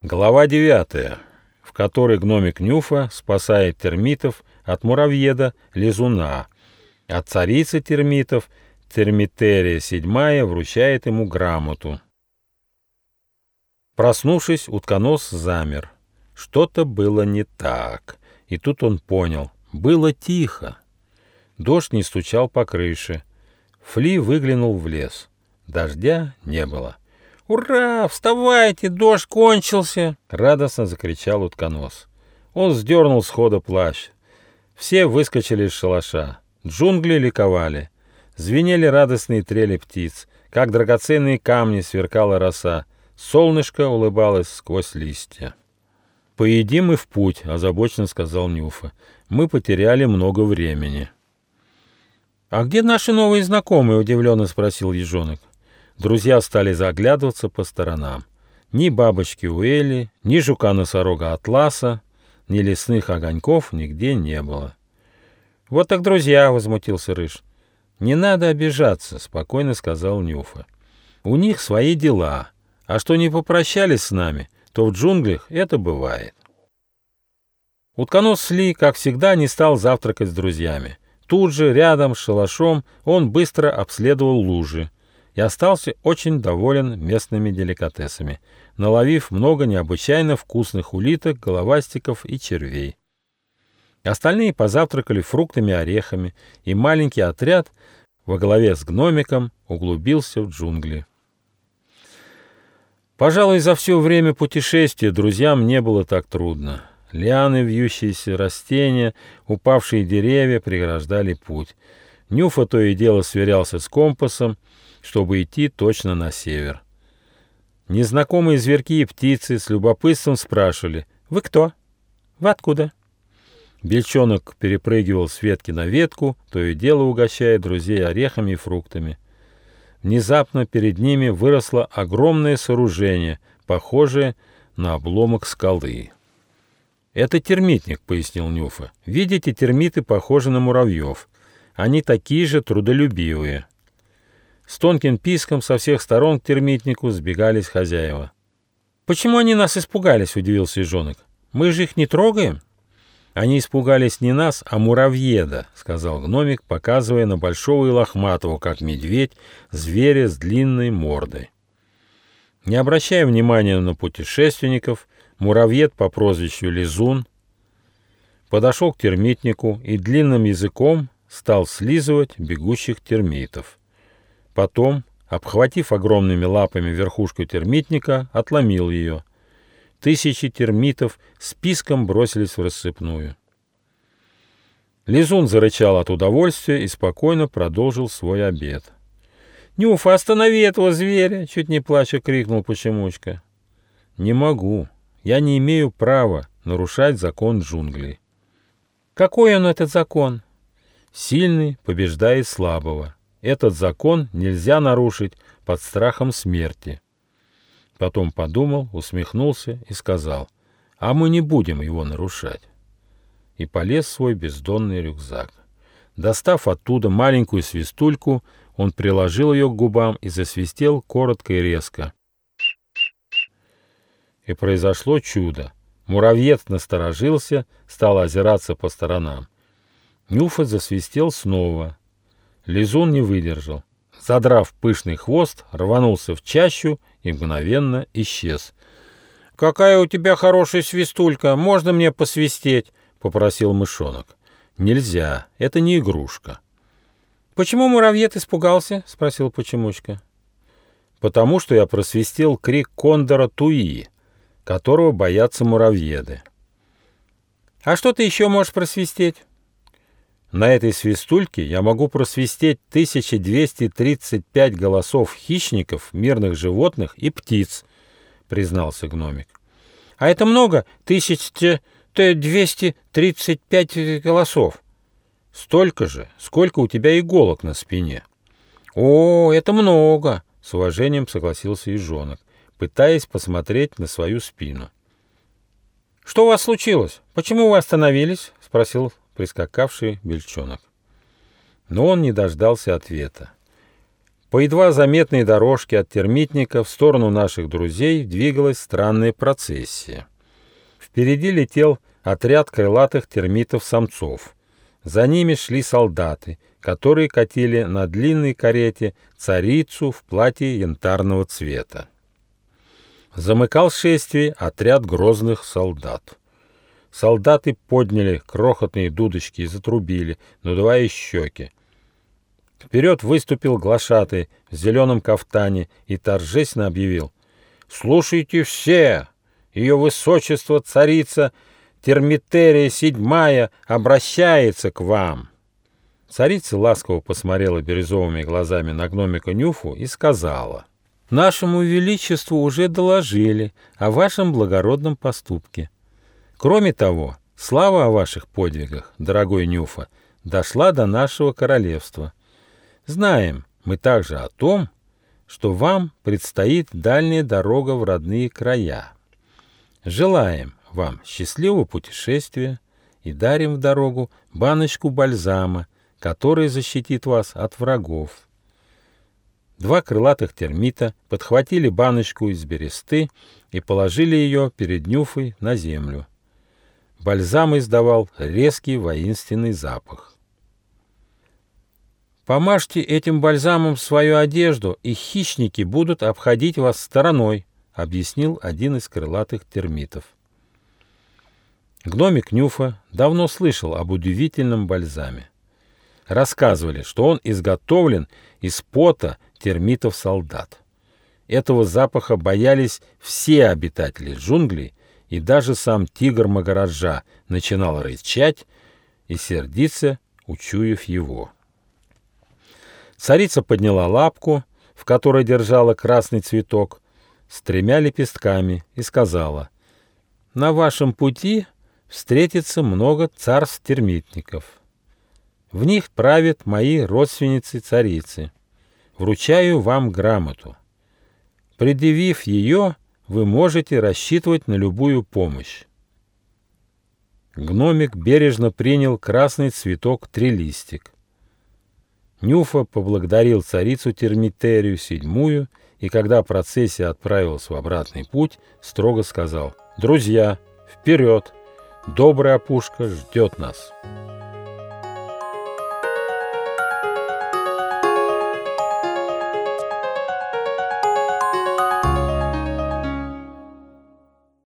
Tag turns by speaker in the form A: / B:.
A: Глава 9, в которой гномик Нюфа спасает термитов от муравьеда-лизуна, а царица термитов Термитерия VII вручает ему грамоту. Проснувшись, утконос замер. Что-то было не так, и тут он понял — было тихо. Дождь не стучал по крыше. Фли выглянул в лес. Дождя не было. «Ура! Вставайте! Дождь кончился!» — радостно закричал утконос. Он сдернул с хода плащ. Все выскочили из шалаша. Джунгли ликовали. Звенели радостные трели птиц. Как драгоценные камни сверкала роса. Солнышко улыбалось сквозь листья. «Поедим и в путь», — озабоченно сказал Нюфа. «Мы потеряли много времени». «А где наши новые знакомые?» — удивленно спросил ежонок. Друзья стали заглядываться по сторонам. Ни бабочки Уэлли, ни жука-носорога Атласа, ни лесных огоньков нигде не было. «Вот так друзья!» — возмутился Рыж. «Не надо обижаться», — спокойно сказал Нюфа. «У них свои дела, а что не попрощались с нами, то в джунглях это бывает». Утконос Сли, как всегда, не стал завтракать с друзьями. Тут же, рядом с шалашом, он быстро обследовал лужи и остался очень доволен местными деликатесами, наловив много необычайно вкусных улиток, головастиков и червей. Остальные позавтракали фруктами и орехами, и маленький отряд во главе с гномиком углубился в джунгли. Пожалуй, за все время путешествия друзьям не было так трудно. Лианы, вьющиеся растения, упавшие деревья преграждали путь. Нюфа то и дело сверялся с компасом, чтобы идти точно на север. Незнакомые зверьки и птицы с любопытством спрашивали: «Вы кто? Вы откуда?» Бельчонок перепрыгивал с ветки на ветку, то и дело угощая друзей орехами и фруктами. Внезапно перед ними выросло огромное сооружение, похожее на обломок скалы. «Это термитник», — пояснил Нюфа. «Видите, термиты похожи на муравьев. Они такие же трудолюбивые». С тонким писком со всех сторон к термитнику сбегались хозяева. «Почему они нас испугались?» — удивился ежонок. «Мы же их не трогаем». «Они испугались не нас, а муравьеда», — сказал гномик, показывая на большого и лохматого, как медведь, зверя с длинной мордой. Не обращая внимания на путешественников, муравьед по прозвищу Лизун подошел к термитнику и длинным языком стал слизывать бегущих термитов. Потом, обхватив огромными лапами верхушку термитника, отломил ее. Тысячи термитов с писком бросились в рассыпную. Лизун зарычал от удовольствия и спокойно продолжил свой обед. «Нюфа, останови этого зверя!» — чуть не плача крикнул Почемучка. «Не могу. Я не имею права нарушать закон джунглей». «Какой он, этот закон?» «Сильный побеждает слабого. Этот закон нельзя нарушить под страхом смерти». Потом подумал, усмехнулся и сказал: «А мы не будем его нарушать». И полез в свой бездонный рюкзак. Достав оттуда маленькую свистульку, он приложил ее к губам и засвистел коротко и резко. И произошло чудо. Муравьед насторожился, стал озираться по сторонам. Нюфа засвистел снова. Лизун не выдержал. Задрав пышный хвост, рванулся в чащу и мгновенно исчез. «Какая у тебя хорошая свистулька! Можно мне посвистеть?» — попросил мышонок. «Нельзя, это не игрушка». «Почему муравьед испугался?» — спросил Почемучка. «Потому что я просвистел крик кондора Туи, которого боятся муравьеды». «А что ты еще можешь просвистеть?» «На этой свистульке я могу просвистеть 1235 голосов хищников, мирных животных и птиц», — признался гномик. «А это много? 1235 голосов?» «Столько же, сколько у тебя иголок на спине». «О, это много», — с уважением согласился ежонок, пытаясь посмотреть на свою спину. «Что у вас случилось? Почему вы остановились?» — спросил прискакавший Бельчонок. Но он не дождался ответа. По едва заметной дорожке от термитника в сторону наших друзей двигалась странная процессия. Впереди летел отряд крылатых термитов-самцов. За ними шли солдаты, которые катили на длинной карете царицу в платье янтарного цвета. Замыкал шествие отряд грозных солдат. Солдаты подняли крохотные дудочки и затрубили, надувая щеки. Вперед выступил глашатай в зеленом кафтане и торжественно объявил: «Слушайте все! Ее высочество царица Термитерия VII обращается к вам!» Царица ласково посмотрела бирюзовыми глазами на гномика Нюфу и сказала: «Нашему величеству уже доложили о вашем благородном поступке. Кроме того, слава о ваших подвигах, дорогой Нюфа, дошла до нашего королевства. Знаем мы также о том, что вам предстоит дальняя дорога в родные края. Желаем вам счастливого путешествия и дарим в дорогу баночку бальзама, который защитит вас от врагов». Два крылатых термита подхватили баночку из бересты и положили ее перед Нюфой на землю. Бальзам издавал резкий воинственный запах. «Помажьте этим бальзамом свою одежду, и хищники будут обходить вас стороной», — объяснил один из крылатых термитов. Гномик Нюфа давно слышал об удивительном бальзаме. Рассказывали, что он изготовлен из пота термитов-солдат. Этого запаха боялись все обитатели джунглей, и даже сам тигр Магараджа начинал рычать и сердиться, учуяв его. Царица подняла лапку, в которой держала красный цветок, с 3 лепестками, и сказала: «На вашем пути встретится много царств-термитников. В них правят мои родственницы-царицы. Вручаю вам грамоту. Предъявив ее, вы можете рассчитывать на любую помощь». Гномик бережно принял красный цветок трилистик. Нюфа поблагодарил царицу Термитерию VII, и когда процессия отправилась в обратный путь, строго сказал: «Друзья, вперед! Добрая опушка ждет нас!»